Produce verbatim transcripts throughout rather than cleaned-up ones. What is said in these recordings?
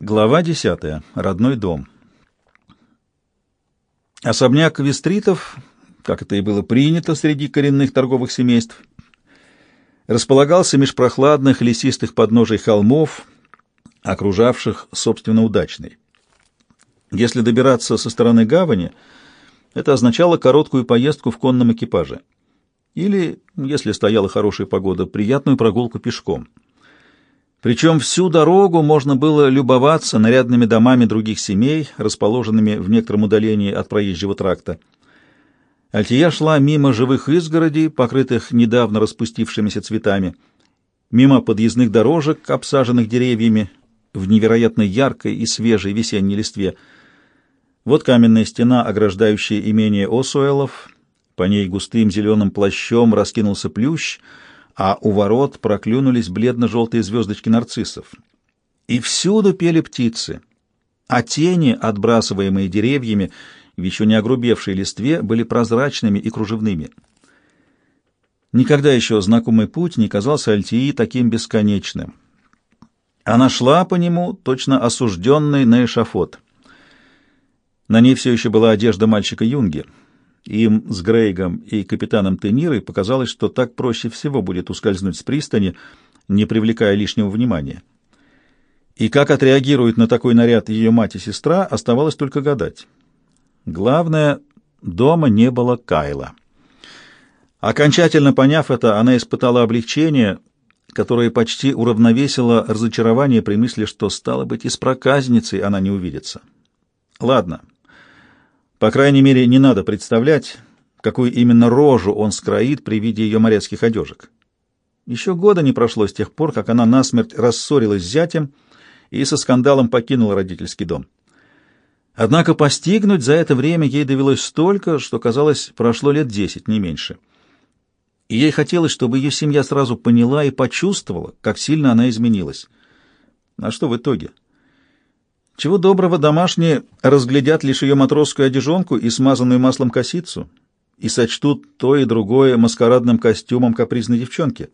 Глава десятая. Родной дом. Особняк Вестритов, как это и было принято среди коренных торговых семейств, располагался меж прохладных лесистых подножий холмов, окружавших, собственно, удачный. Если добираться со стороны гавани, это означало короткую поездку в конном экипаже. Или, если стояла хорошая погода, приятную прогулку пешком. Причем всю дорогу можно было любоваться нарядными домами других семей, расположенными в некотором удалении от проезжего тракта. Альтия шла мимо живых изгородей, покрытых недавно распустившимися цветами, мимо подъездных дорожек, обсаженных деревьями, в невероятно яркой и свежей весенней листве. Вот каменная стена, ограждающая имение Осуэлов, по ней густым зеленым плащом раскинулся плющ, а у ворот проклюнулись бледно-желтые звездочки нарциссов. И всюду пели птицы, а тени, отбрасываемые деревьями в еще не огрубевшей листве, были прозрачными и кружевными. Никогда еще знакомый путь не казался Альтии таким бесконечным. Она шла по нему, точно осужденной на эшафот. На ней все еще была одежда мальчика Юнги. Им с Грейгом и капитаном Тенирой показалось, что так проще всего будет ускользнуть с пристани, не привлекая лишнего внимания. И как отреагируют на такой наряд ее мать и сестра, оставалось только гадать. Главное, дома не было Кайла. Окончательно поняв это, она испытала облегчение, которое почти уравновесило разочарование при мысли, что, стало быть, и с проказницей она не увидится. Ладно. По крайней мере, не надо представлять, какую именно рожу он скроит при виде ее морецких одежек. Еще года не прошло с тех пор, как она насмерть рассорилась с зятем и со скандалом покинула родительский дом. Однако постигнуть за это время ей довелось столько, что, казалось, прошло лет десять, не меньше. И ей хотелось, чтобы ее семья сразу поняла и почувствовала, как сильно она изменилась. А что в итоге? Чего доброго, домашние разглядят лишь ее матросскую одежонку и смазанную маслом косицу и сочтут то и другое маскарадным костюмом капризной девчонки.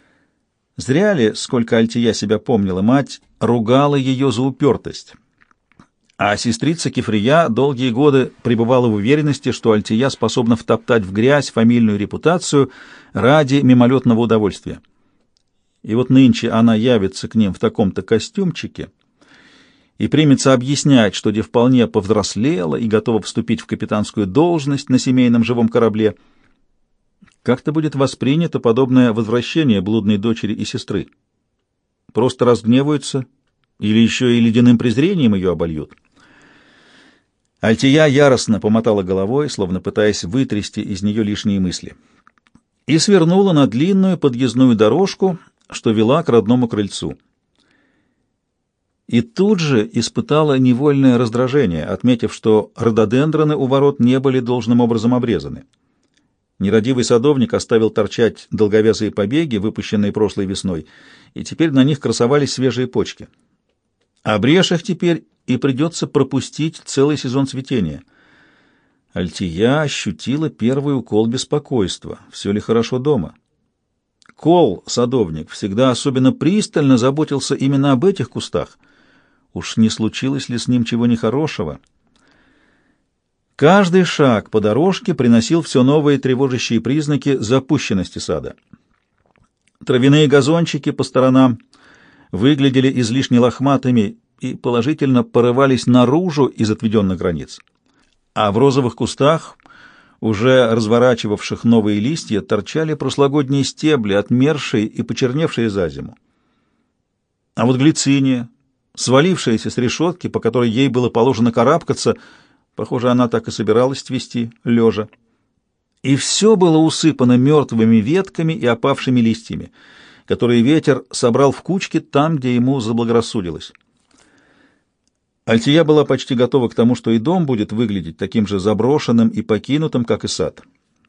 Зря ли, сколько Альтия себя помнила, мать ругала ее за упертость, а сестрица Кефрия долгие годы пребывала в уверенности, что Альтия способна втоптать в грязь фамильную репутацию ради мимолетного удовольствия. И вот нынче она явится к ним в таком-то костюмчике и примется объяснять, что де вполне повзрослела и готова вступить в капитанскую должность на семейном живом корабле. Как-то будет воспринято подобное возвращение блудной дочери и сестры? Просто разгневаются или еще и ледяным презрением ее обольют? Альтия яростно помотала головой, словно пытаясь вытрясти из нее лишние мысли, и свернула на длинную подъездную дорожку, что вела к родному крыльцу. И тут же испытала невольное раздражение, отметив, что рододендроны у ворот не были должным образом обрезаны. Нерадивый садовник оставил торчать долговязые побеги, выпущенные прошлой весной, и теперь на них красовались свежие почки. Обрежь их теперь, и придется пропустить целый сезон цветения. Альтия ощутила первый укол беспокойства. Все ли хорошо дома? Кол, садовник, всегда особенно пристально заботился именно об этих кустах. Уж не случилось ли с ним чего нехорошего? Каждый шаг по дорожке приносил все новые тревожащие признаки запущенности сада. Травяные газончики по сторонам выглядели излишне лохматыми и положительно порывались наружу из отведенных границ. А в розовых кустах, уже разворачивавших новые листья, торчали прошлогодние стебли, отмершие и почерневшие за зиму. А вот глициния, свалившаяся с решетки, по которой ей было положено карабкаться, похоже, она так и собиралась цвести, лежа. И все было усыпано мертвыми ветками и опавшими листьями, которые ветер собрал в кучки там, где ему заблагорассудилось. Альтия была почти готова к тому, что и дом будет выглядеть таким же заброшенным и покинутым, как и сад.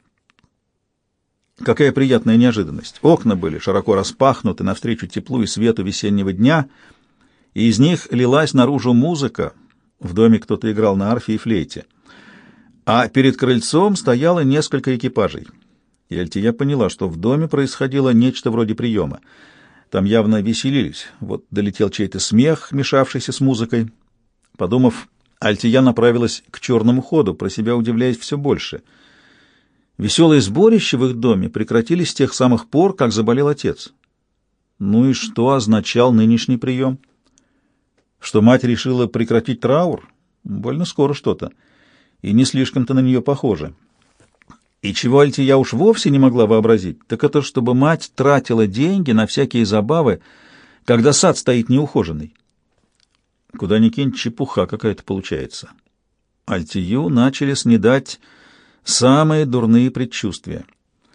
Какая приятная неожиданность! Окна были широко распахнуты навстречу теплу и свету весеннего дня, и из них лилась наружу музыка. В доме кто-то играл на арфе и флейте. А перед крыльцом стояло несколько экипажей. И Альтия поняла, что в доме происходило нечто вроде приема. Там явно веселились. Вот долетел чей-то смех, мешавшийся с музыкой. Подумав, Альтия направилась к черному ходу, про себя удивляясь все больше. Веселые сборища в их доме прекратились с тех самых пор, как заболел отец. Ну и что означал нынешний прием? Что мать решила прекратить траур? Больно скоро что-то. И не слишком-то на нее похоже. И чего Альтия уж вовсе не могла вообразить, так это чтобы мать тратила деньги на всякие забавы, когда сад стоит неухоженный. Куда ни кинь, чепуха какая-то получается. Альтию начали снедать самые дурные предчувствия.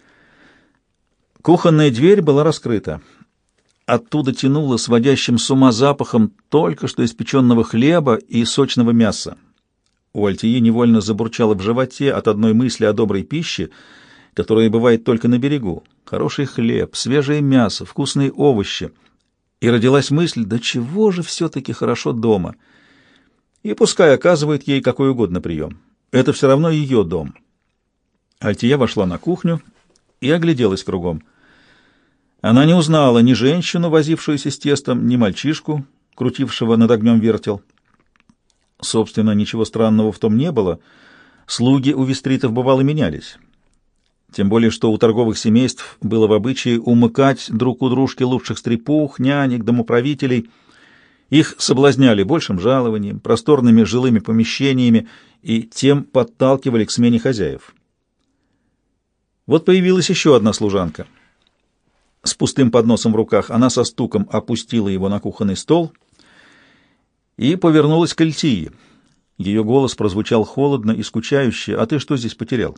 Кухонная дверь была раскрыта. Оттуда тянуло сводящим с ума запахом только что испеченного хлеба и сочного мяса. У Альтии невольно забурчало в животе от одной мысли о доброй пище, которая бывает только на берегу. Хороший хлеб, свежее мясо, вкусные овощи. И родилась мысль, да чего же все-таки хорошо дома. И пускай оказывает ей какой угодно прием. Это все равно ее дом. Альтия вошла на кухню и огляделась кругом. Она не узнала ни женщину, возившуюся с тестом, ни мальчишку, крутившего над огнем вертел. Собственно, ничего странного в том не было. Слуги у вестритов бывало менялись. Тем более, что у торговых семейств было в обычае умыкать друг у дружки лучших стрепух, нянек, домоправителей. Их соблазняли большим жалованием, просторными жилыми помещениями и тем подталкивали к смене хозяев. Вот появилась еще одна служанка. С пустым подносом в руках она со стуком опустила его на кухонный стол и повернулась к Альтии. Ее голос прозвучал холодно и скучающе. «А ты что здесь потерял?»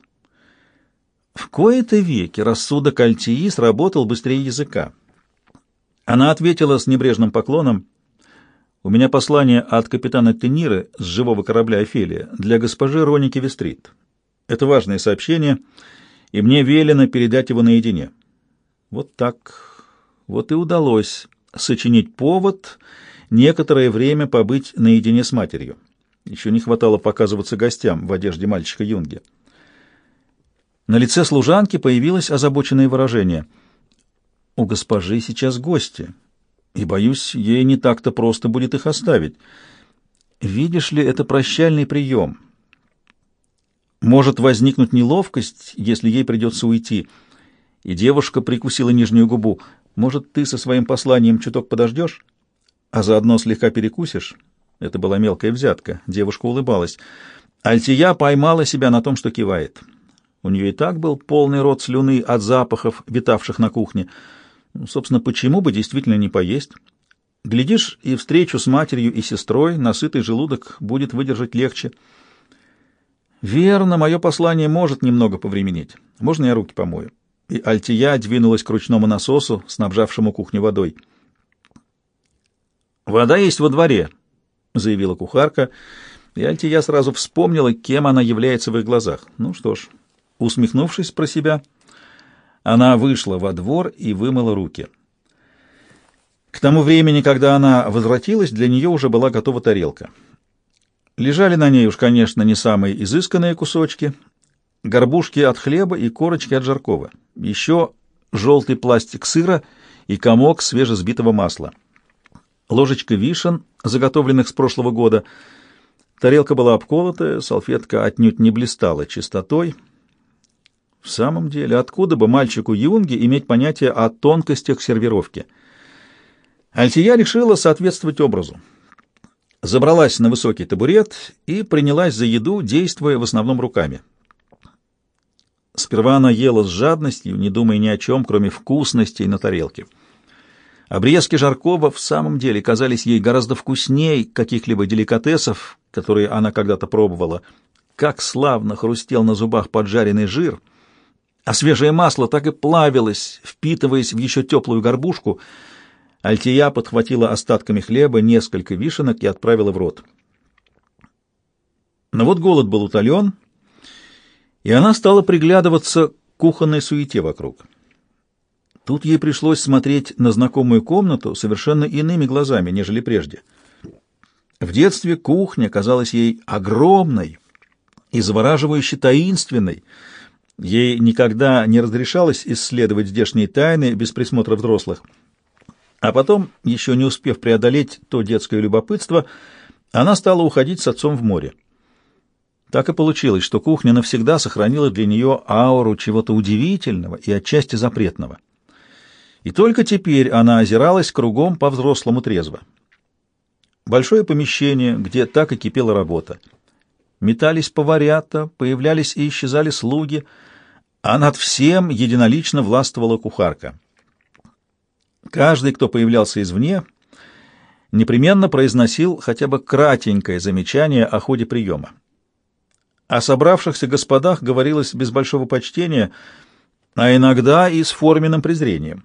В кои-то веки рассудок Альтии сработал быстрее языка. Она ответила с небрежным поклоном: «У меня послание от капитана Тениры с живого корабля «Офелия» для госпожи Роники Вестрит. Это важное сообщение, и мне велено передать его наедине». Вот так. Вот и удалось сочинить повод некоторое время побыть наедине с матерью. Еще не хватало показываться гостям в одежде мальчика-юнги. На лице служанки появилось озабоченное выражение. «У госпожи сейчас гости, и, боюсь, ей не так-то просто будет их оставить. Видишь ли, это прощальный прием. Может возникнуть неловкость, если ей придется уйти». И девушка прикусила нижнюю губу. «Может, ты со своим посланием чуток подождешь, а заодно слегка перекусишь?» Это была мелкая взятка. Девушка улыбалась. Альтия поймала себя на том, что кивает. У нее и так был полный рот слюны от запахов, витавших на кухне. Собственно, почему бы действительно не поесть? Глядишь, и встречу с матерью и сестрой на сытый желудок будет выдержать легче. Верно, мое послание может немного повременить. Можно я руки помою? И Альтия двинулась к ручному насосу, снабжавшему кухню водой. «Вода есть во дворе», — заявила кухарка, и Альтия сразу вспомнила, кем она является в их глазах. Ну что ж, усмехнувшись про себя, она вышла во двор и вымыла руки. К тому времени, когда она возвратилась, для нее уже была готова тарелка. Лежали на ней уж, конечно, не самые изысканные кусочки, горбушки от хлеба и корочки от жаркого, еще желтый пластик сыра и комок свежесбитого масла. Ложечка вишен, заготовленных с прошлого года. Тарелка была обколотая, салфетка отнюдь не блистала чистотой. В самом деле, откуда бы мальчику Юнге иметь понятие о тонкостях сервировки? Альтия решила соответствовать образу. Забралась на высокий табурет и принялась за еду, действуя в основном руками. Сперва она ела с жадностью, не думая ни о чем, кроме вкусностей на тарелке. Обрезки жаркого в самом деле казались ей гораздо вкусней каких-либо деликатесов, которые она когда-то пробовала. Как славно хрустел на зубах поджаренный жир, а свежее масло так и плавилось, впитываясь в еще теплую горбушку. Альтия подхватила остатками хлеба несколько вишенок и отправила в рот. Но вот голод был утолен, и она стала приглядываться к кухонной суете вокруг. Тут ей пришлось смотреть на знакомую комнату совершенно иными глазами, нежели прежде. В детстве кухня казалась ей огромной и завораживающе таинственной. Ей никогда не разрешалось исследовать здешние тайны без присмотра взрослых. А потом, еще не успев преодолеть то детское любопытство, она стала уходить с отцом в море. Так и получилось, что кухня навсегда сохранила для нее ауру чего-то удивительного и отчасти запретного. И только теперь она озиралась кругом по-взрослому трезво. Большое помещение, где так и кипела работа. Метались поварята, появлялись и исчезали слуги, а над всем единолично властвовала кухарка. Каждый, кто появлялся извне, непременно произносил хотя бы кратенькое замечание о ходе приема. О собравшихся господах говорилось без большого почтения, а иногда и с форменным презрением.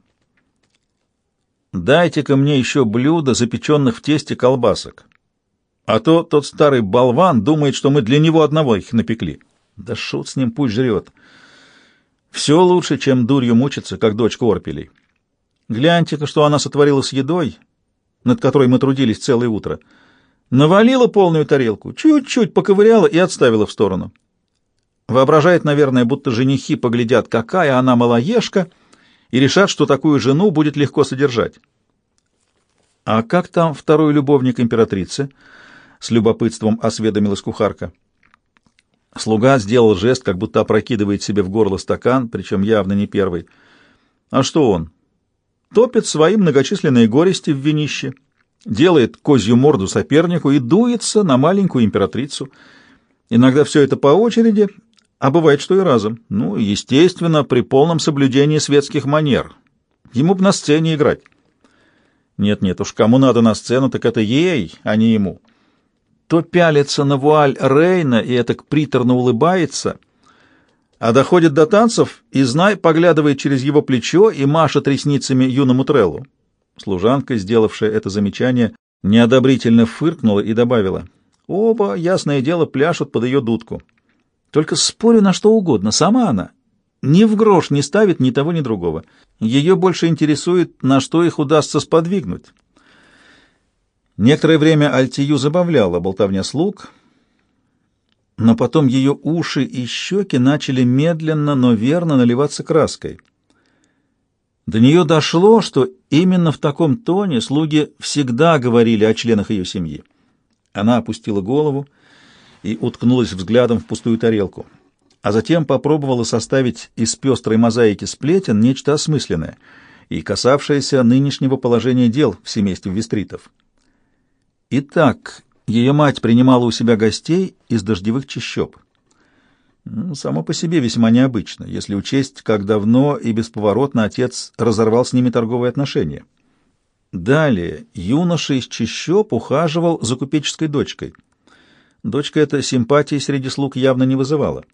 «Дайте-ка мне еще блюдо запеченных в тесте колбасок, а то тот старый болван думает, что мы для него одного их напекли. Да шут с ним, пусть жрет. Все лучше, чем дурью мучиться, как дочка Орпелей. Гляньте-ка, что она сотворила с едой, над которой мы трудились целое утро. Навалила полную тарелку, чуть-чуть поковыряла и отставила в сторону. Воображает, наверное, будто женихи поглядят, какая она малоежка, и решат, что такую жену будет легко содержать. «А как там второй любовник императрицы?» — с любопытством осведомилась кухарка. Слуга сделал жест, как будто опрокидывает себе в горло стакан, причем явно не первый. «А что он? Топит свои многочисленные горести в винище, делает козью морду сопернику и дуется на маленькую императрицу. Иногда все это по очереди, а бывает, что и разом. Ну, естественно, при полном соблюдении светских манер. Ему бы на сцене играть». «Нет-нет, уж кому надо на сцену, так это ей, а не ему. То пялится на вуаль Рейна и этак приторно улыбается, а доходит до танцев и, знай, поглядывает через его плечо и машет ресницами юному Треллу». Служанка, сделавшая это замечание, неодобрительно фыркнула и добавила: «Оба, ясное дело, пляшут под ее дудку. Только спорю на что угодно, сама она ни в грош не ставит ни того, ни другого. Ее больше интересует, на что их удастся сподвигнуть». Некоторое время Альтию забавляла болтовня слуг, но потом ее уши и щеки начали медленно, но верно наливаться краской. До нее дошло, что именно в таком тоне слуги всегда говорили о членах ее семьи. Она опустила голову и уткнулась взглядом в пустую тарелку, а затем попробовала составить из пестрой мозаики сплетен нечто осмысленное и касавшееся нынешнего положения дел в семействе Вестритов. Итак, ее мать принимала у себя гостей из дождевых чащоб. Ну, само по себе весьма необычно, если учесть, как давно и бесповоротно отец разорвал с ними торговые отношения. Далее юноша из чащоб ухаживал за купеческой дочкой. Дочка эта симпатии среди слуг явно не вызывала.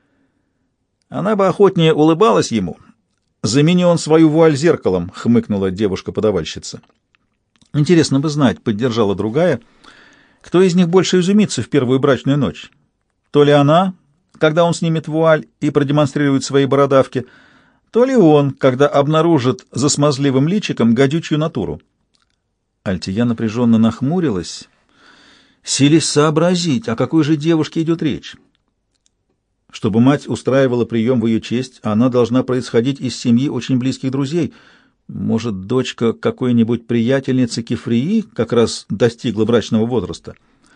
Она бы охотнее улыбалась ему. «Замени он свою вуаль зеркалом», — хмыкнула девушка-подавальщица. «Интересно бы знать», — поддержала другая, — «кто из них больше изумится в первую брачную ночь? То ли она, когда он снимет вуаль и продемонстрирует свои бородавки, то ли он, когда обнаружит за смазливым личиком гадючую натуру». Альтия напряженно нахмурилась, силясь сообразить, о какой же девушке идет речь. Чтобы мать устраивала прием в ее честь, она должна происходить из семьи очень близких друзей. Может, дочка какой-нибудь приятельницы Кефрии как раз достигла брачного возраста?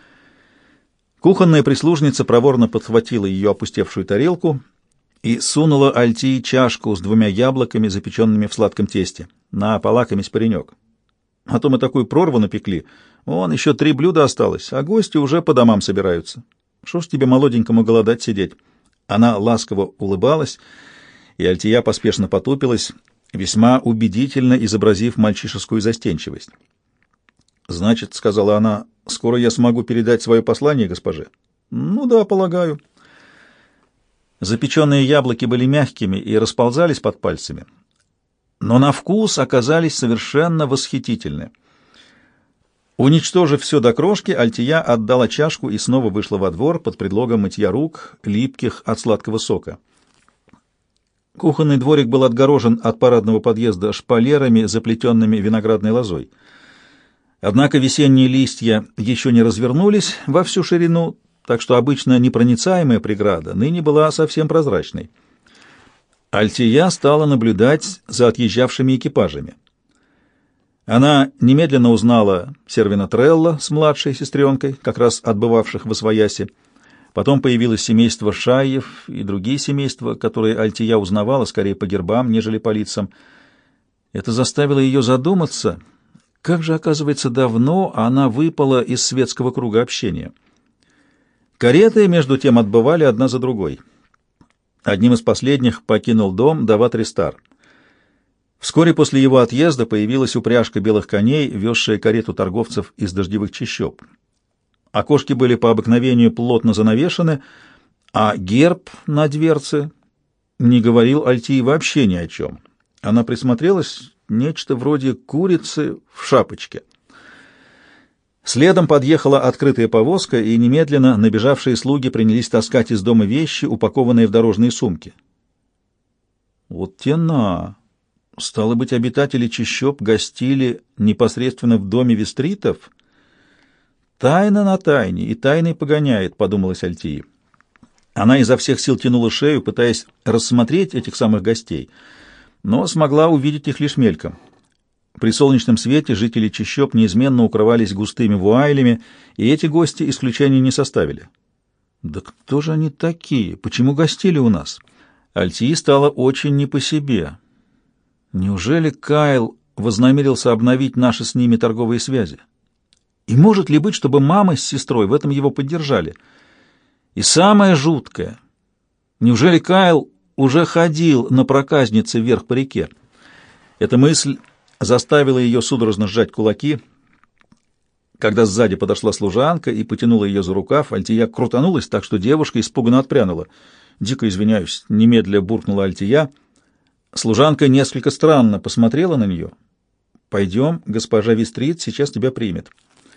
Кухонная прислужница проворно подхватила ее опустевшую тарелку и сунула Альтии чашку с двумя яблоками, запеченными в сладком тесте. «На, полакомись, паренек. А то мы такую прорву напекли. Вон, еще три блюда осталось, а гости уже по домам собираются. Что ж тебе, молоденькому, голодать сидеть?» Она ласково улыбалась, и Альтия поспешно потупилась, весьма убедительно изобразив мальчишескую застенчивость. «Значит, — сказала она, — скоро я смогу передать свое послание госпоже?» «Ну да, полагаю». Запеченные яблоки были мягкими и расползались под пальцами, но на вкус оказались совершенно восхитительны. Уничтожив все до крошки, Альтия отдала чашку и снова вышла во двор под предлогом мытья рук, липких от сладкого сока. Кухонный дворик был отгорожен от парадного подъезда шпалерами, заплетенными виноградной лозой. Однако весенние листья еще не развернулись во всю ширину, так что обычно непроницаемая преграда ныне была совсем прозрачной. Альтия стала наблюдать за отъезжавшими экипажами. Она немедленно узнала Сервина Трелла с младшей сестренкой, как раз отбывавших в Освояси. Потом появилось семейство Шаев и другие семейства, которые Альтия узнавала скорее по гербам, нежели по лицам. Это заставило ее задуматься, как же, оказывается, давно она выпала из светского круга общения. Кареты, между тем, отбывали одна за другой. Одним из последних покинул дом Дават Ристар. Вскоре после его отъезда появилась упряжка белых коней, везшая карету торговцев из дождевых чащоб. Окошки были по обыкновению плотно занавешены, а герб на дверце не говорил Альтии вообще ни о чем. Она присмотрелась, нечто вроде курицы в шапочке. Следом подъехала открытая повозка, и немедленно набежавшие слуги принялись таскать из дома вещи, упакованные в дорожные сумки. Вот тена! Стало быть, обитатели чащоб гостили непосредственно в доме Вестритов? Тайна на тайне, и тайной погоняет, подумалась Альтии. Она изо всех сил тянула шею, пытаясь рассмотреть этих самых гостей, но смогла увидеть их лишь мельком. При солнечном свете жители чащоб неизменно укрывались густыми вуалями, и эти гости исключения не составили. Да кто же они такие? Почему гостили у нас? Альтии стало очень не по себе. Неужели Кайл вознамерился обновить наши с ними торговые связи? И может ли быть, чтобы мама с сестрой в этом его поддержали? И самое жуткое, неужели Кайл уже ходил на проказнице вверх по реке? Эта мысль заставила ее судорожно сжать кулаки. Когда сзади подошла служанка и потянула ее за рукав, Альтия крутанулась так, что девушка испуганно отпрянула. «Дико извиняюсь», — немедля буркнула Альтия. Служанка несколько странно посмотрела на нее. «Пойдем, госпожа Вестрит сейчас тебя примет».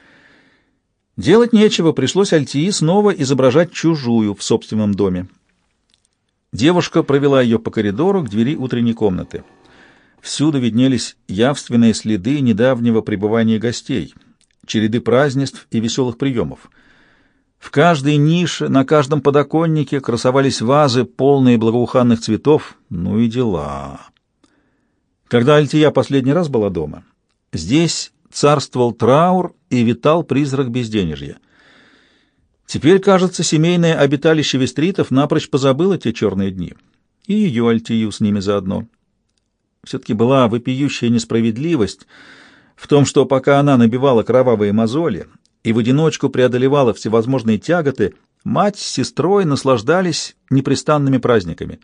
Делать нечего, пришлось Альтии снова изображать чужую в собственном доме. Девушка провела ее по коридору к двери утренней комнаты. Всюду виднелись явственные следы недавнего пребывания гостей, череды празднеств и веселых приемов. В каждой нише, на каждом подоконнике красовались вазы, полные благоуханных цветов. Ну и дела. Когда Альтия последний раз была дома, здесь царствовал траур и витал призрак безденежья. Теперь, кажется, семейное обиталище Вестритов напрочь позабыло те черные дни, и ее Альтию с ними заодно. Все-таки была вопиющая несправедливость в том, что пока она набивала кровавые мозоли и в одиночку преодолевала всевозможные тяготы, мать с сестрой наслаждались непрестанными праздниками.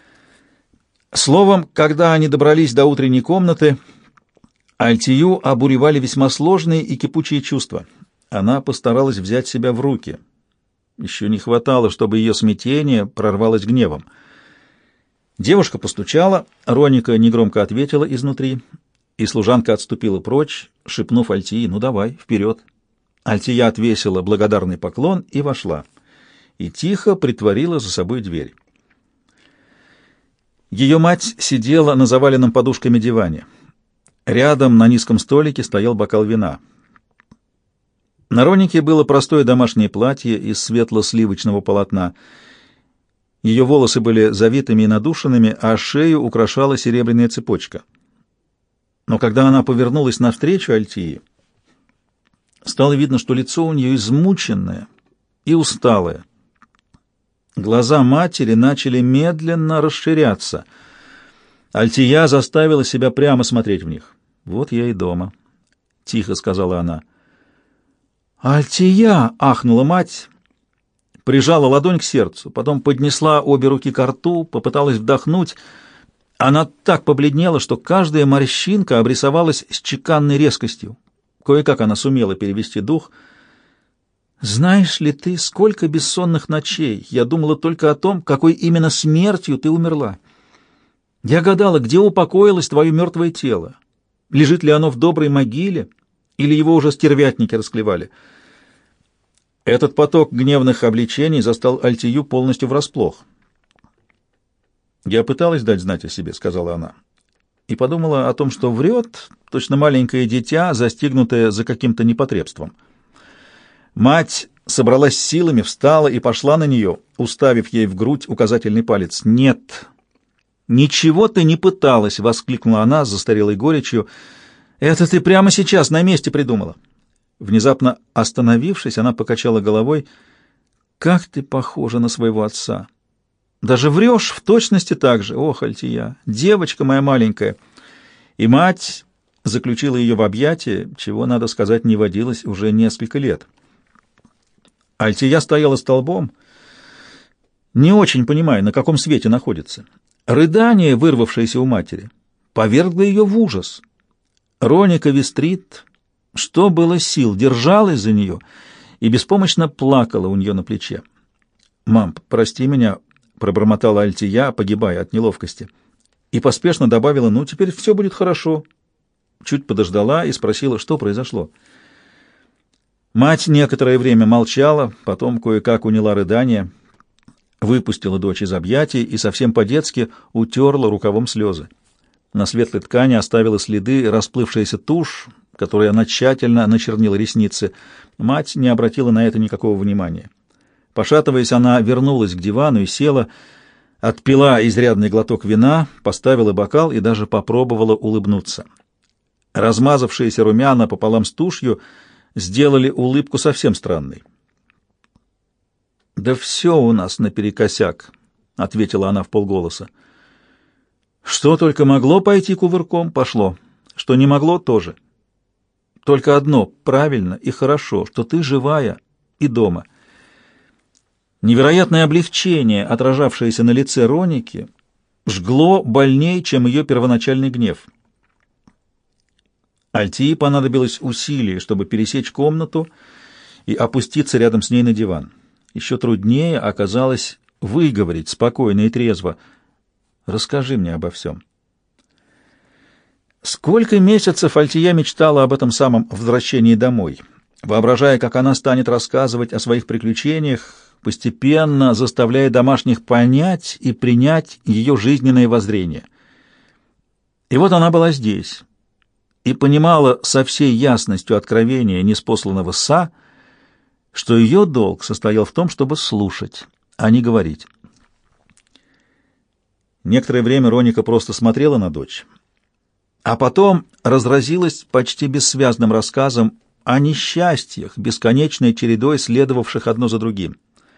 Словом, когда они добрались до утренней комнаты, Альтию обуревали весьма сложные и кипучие чувства. Она постаралась взять себя в руки. Еще не хватало, чтобы ее смятение прорвалось гневом. Девушка постучала, Роника негромко ответила изнутри, и служанка отступила прочь, шепнув Альтии: «Ну давай, вперед». Альтия отвесила благодарный поклон и вошла, и тихо притворила за собой дверь. Ее мать сидела на заваленном подушками диване. Рядом на низком столике стоял бокал вина. На Ронике было простое домашнее платье из светло-сливочного полотна. Ее волосы были завитыми и надушенными, а шею украшала серебряная цепочка. Но когда она повернулась навстречу Альтии, стало видно, что лицо у нее измученное и усталое. Глаза матери начали медленно расширяться. Альтия заставила себя прямо смотреть в них. «Вот я и дома», — тихо сказала она. «Альтия!» — ахнула мать, прижала ладонь к сердцу, потом поднесла обе руки к рту, попыталась вдохнуть. Она так побледнела, что каждая морщинка обрисовалась с чеканной резкостью. Кое-как она сумела перевести дух. «Знаешь ли ты, сколько бессонных ночей я думала только о том, какой именно смертью ты умерла? Я гадала, где упокоилось твое мертвое тело. Лежит ли оно в доброй могиле, или его уже стервятники расклевали?» Этот поток гневных обличений застал Альтию полностью врасплох. «Я пыталась дать знать о себе», — сказала она, и подумала о том, что врет точно маленькое дитя, застигнутое за каким-то непотребством. Мать собралась силами, встала и пошла на нее, уставив ей в грудь указательный палец. «Нет, ничего ты не пыталась!» — воскликнула она с застарелой горечью. Это ты прямо сейчас на месте придумала. Внезапно остановившись, она покачала головой. Как ты похожа на своего отца. Даже врешь в точности так же. Ох, Альтия, девочка моя маленькая. И мать заключила ее в объятия, чего, надо сказать, не водилось уже несколько лет. Альтия стояла столбом, не очень понимая, на каком свете находится. Рыдание, вырвавшееся у матери, повергло ее в ужас. Роника Вестрит, что было сил, держалась за нее и беспомощно плакала у нее на плече. «Мам, прости меня», — пробормотала Альтия, погибая от неловкости, и поспешно добавила: «Ну, теперь все будет хорошо». Чуть подождала и спросила, что произошло. Мать некоторое время молчала, потом кое-как уняла рыдание, выпустила дочь из объятий и совсем по-детски утерла рукавом слезы. На светлой ткани оставила следы расплывшаяся тушь, которой она тщательно начернила ресницы. Мать не обратила на это никакого внимания. Пошатываясь, она вернулась к дивану и села, отпила изрядный глоток вина, поставила бокал и даже попробовала улыбнуться. Размазавшиеся румяна пополам с тушью сделали улыбку совсем странной. «Да все у нас наперекосяк», — ответила она вполголоса. «Что только могло пойти кувырком, пошло. Что не могло, тоже. Только одно правильно и хорошо, что ты живая и дома». Невероятное облегчение, отражавшееся на лице Роники, жгло больнее, чем ее первоначальный гнев. Альтии понадобилось усилие, чтобы пересечь комнату и опуститься рядом с ней на диван. Еще труднее оказалось выговорить спокойно и трезво: «Расскажи мне обо всем». Сколько месяцев Альтия мечтала об этом самом возвращении домой, воображая, как она станет рассказывать о своих приключениях, постепенно заставляя домашних понять и принять ее жизненное воззрение. И вот она была здесь и понимала со всей ясностью откровения ниспосланного Са, что ее долг состоял в том, чтобы слушать, а не говорить. Некоторое время Роника просто смотрела на дочь, а потом разразилась почти бессвязным рассказом о несчастьях, бесконечной чередой следовавших одно за другим.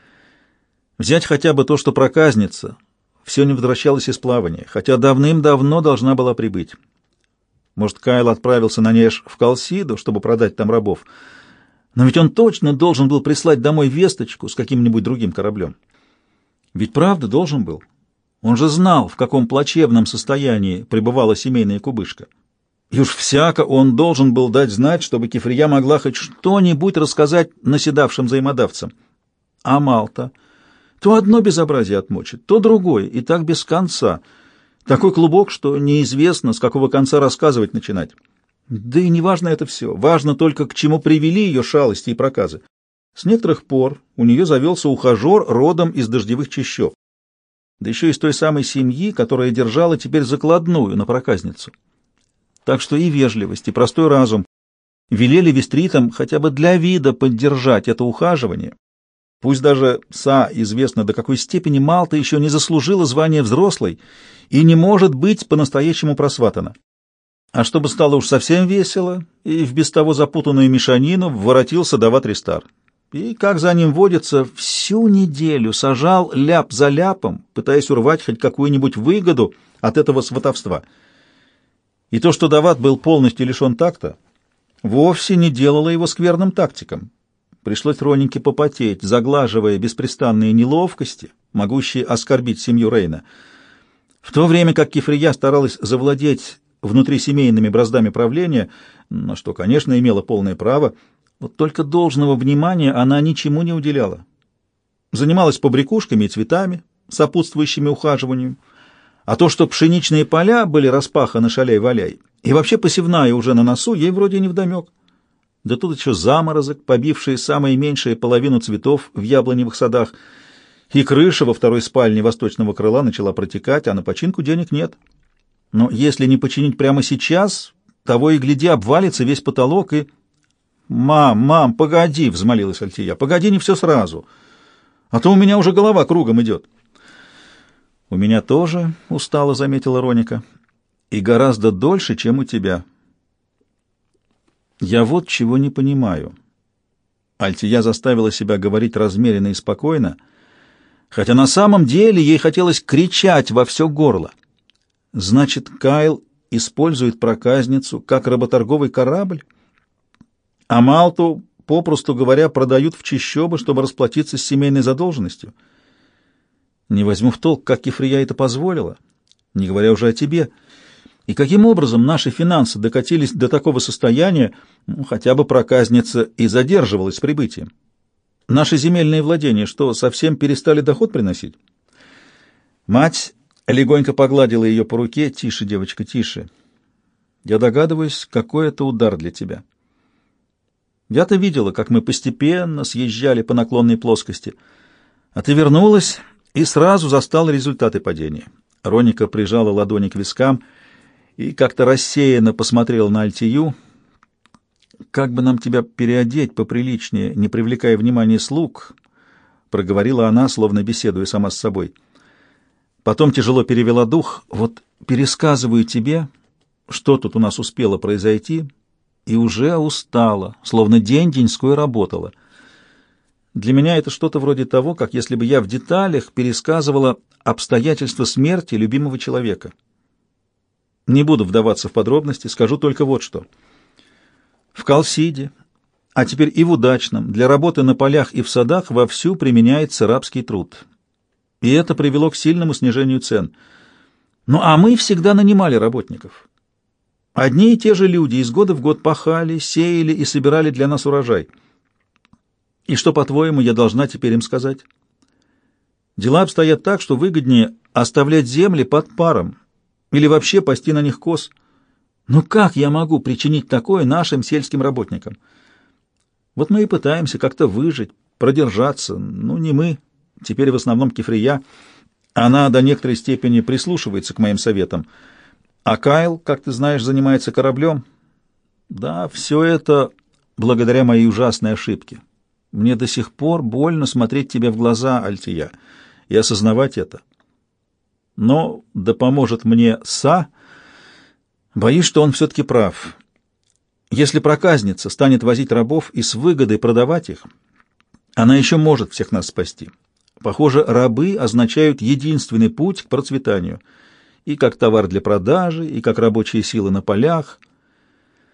Взять хотя бы то, что проказница все не возвращалась из плавания, хотя давным-давно должна была прибыть. Может, Кайл отправился на Неж в Калсиду, чтобы продать там рабов, но ведь он точно должен был прислать домой весточку с каким-нибудь другим кораблем. Ведь правда должен был. Он же знал, в каком плачевном состоянии пребывала семейная кубышка. И уж всяко он должен был дать знать, чтобы Кефрия могла хоть что-нибудь рассказать наседавшим взаимодавцам. А Малта то одно безобразие отмочит, то другое, и так без конца. Такой клубок, что неизвестно, с какого конца рассказывать начинать. Да и не важно это все. Важно только, к чему привели ее шалости и проказы. С некоторых пор у нее завелся ухажер родом из дождевых чащоб. Да еще из той самой семьи, которая держала теперь закладную на проказницу. Так что и вежливость, и простой разум велели Вестритам хотя бы для вида поддержать это ухаживание. Пусть даже Са известно, до какой степени Малта еще не заслужила звания взрослой и не может быть по-настоящему просватана. А чтобы стало уж совсем весело, и в без того запутанную мешанину воротился Дават Ристар. И, как за ним водится, всю неделю сажал ляп за ляпом, пытаясь урвать хоть какую-нибудь выгоду от этого сватовства. И то, что Дават был полностью лишен такта, вовсе не делало его скверным тактиком. Пришлось Ронике попотеть, заглаживая беспрестанные неловкости, могущие оскорбить семью Рейна. В то время как Кефрия старалась завладеть внутрисемейными браздами правления, на что, конечно, имела полное право, вот только должного внимания она ничему не уделяла. Занималась побрякушками и цветами, сопутствующими ухаживанию, а то, что пшеничные поля были распаханы шаляй-валяй, и вообще посевная уже на носу, ей вроде невдомек. Да тут еще заморозок, побивший самые меньшие половину цветов в яблоневых садах, и крыша во второй спальне восточного крыла начала протекать, а на починку денег нет. Но если не починить прямо сейчас, того и гляди, обвалится весь потолок и... «Мам, мам, погоди!» — взмолилась Альтия. «Погоди, не все сразу, а то у меня уже голова кругом идет». «У меня тоже», — устало заметила Роника, — «и гораздо дольше, чем у тебя». Я вот чего не понимаю. Альтия заставила себя говорить размеренно и спокойно, хотя на самом деле ей хотелось кричать во все горло. Значит, Кайл использует проказницу как работорговый корабль, а Малту, попросту говоря, продают в чащобы, чтобы расплатиться с семейной задолженностью. Не возьму в толк, как Кефрия это позволила, не говоря уже о тебе. И каким образом наши финансы докатились до такого состояния, ну, хотя бы проказница и задерживалась с прибытием? Наши земельные владения, что, совсем перестали доход приносить? Мать легонько погладила ее по руке. «Тише, девочка, тише. Я догадываюсь, какой это удар для тебя. Я-то видела, как мы постепенно съезжали по наклонной плоскости, а ты вернулась и сразу застала результаты падения». Роника прижала ладони к вискам и как-то рассеянно посмотрела на Альтию. «Как бы нам тебя переодеть поприличнее, не привлекая внимания слуг?» — проговорила она, словно беседуя сама с собой. Потом тяжело перевела дух. «Вот пересказываю тебе, что тут у нас успело произойти, и уже устала, словно день-деньской работала. Для меня это что-то вроде того, как если бы я в деталях пересказывала обстоятельства смерти любимого человека. Не буду вдаваться в подробности, скажу только вот что. В Калсиде, а теперь и в Удачном, для работы на полях и в садах вовсю применяется рабский труд. И это привело к сильному снижению цен. Ну а мы всегда нанимали работников. Одни и те же люди из года в год пахали, сеяли и собирали для нас урожай. И что, по-твоему, я должна теперь им сказать? Дела обстоят так, что выгоднее оставлять земли под паром или вообще пасти на них коз. Ну как я могу причинить такое нашим сельским работникам? Вот мы и пытаемся как-то выжить, продержаться. Ну, не мы, теперь в основном Кефрия. Она до некоторой степени прислушивается к моим советам. А Кайл, как ты знаешь, занимается кораблем. Да, все это благодаря моей ужасной ошибке. Мне до сих пор больно смотреть тебе в глаза, Альтия, и осознавать это. Но да поможет мне Са. Боюсь, что он все-таки прав. Если проказница станет возить рабов и с выгодой продавать их, она еще может всех нас спасти. Похоже, рабы означают единственный путь к процветанию, и как товар для продажи, и как рабочие силы на полях —